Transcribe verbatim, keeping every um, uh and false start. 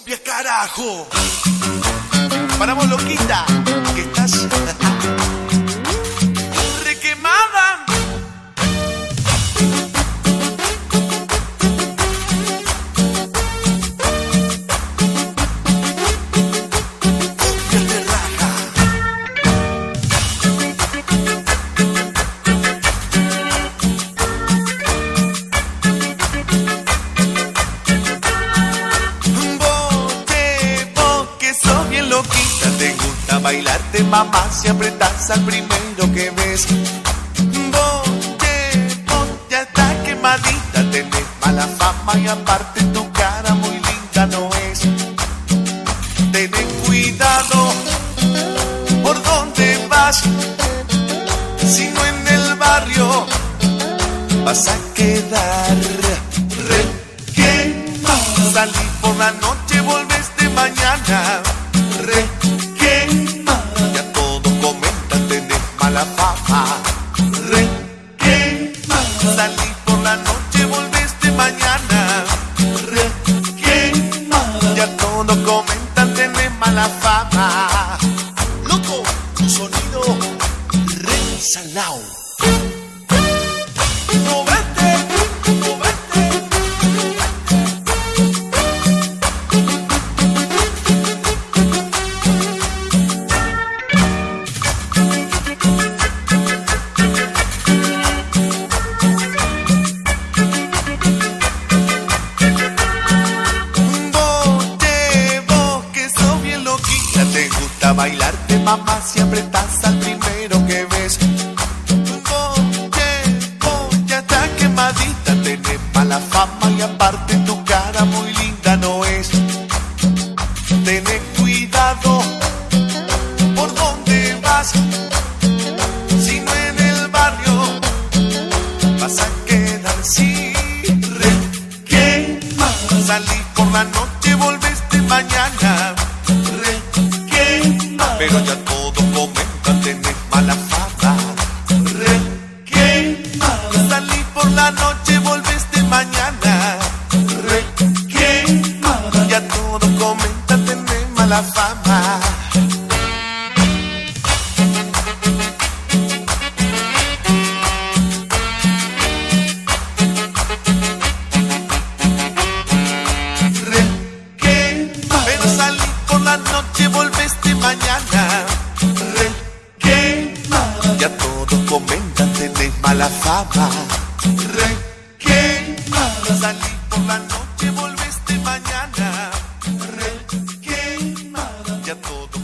cumbia, carajo. Paramos, loquita, que estás requemada. Bailarte, mamá, siempre estás al primero que ves. Vos, vos ya está quemadita, tenés mala fama y aparte tu cara muy linda no es. Tenés cuidado por dónde vas, si no en el barrio vas a quedar requemada. Salí por la noche, volvés de mañana requemada. La fama, requemada. Salí por la noche, volviste mañana, requemada. Ya todos comentan, tenés mala fama. Loco, un sonido re salao. Bailarte, mamá, siempre estás al primero que ves. Oye, oh, ya está quemadita, tenés mala fama y aparte tu cara muy linda no es. Tenés cuidado por dónde vas, si no en el barrio vas a quedar sin requemada. Salí por la noche, volviste mañana, pero ya todos comentan, tenés mala fama, requemada. Salí por la noche, volviste mañana, requemada. Ya todos comentan, tenés mala fama. Requemada. Pero salí por la noche, volviste mañana. Ya todos comentan, tenés mala fama, requemada. Salí por la noche, volviste mañana, requemada. Ya todos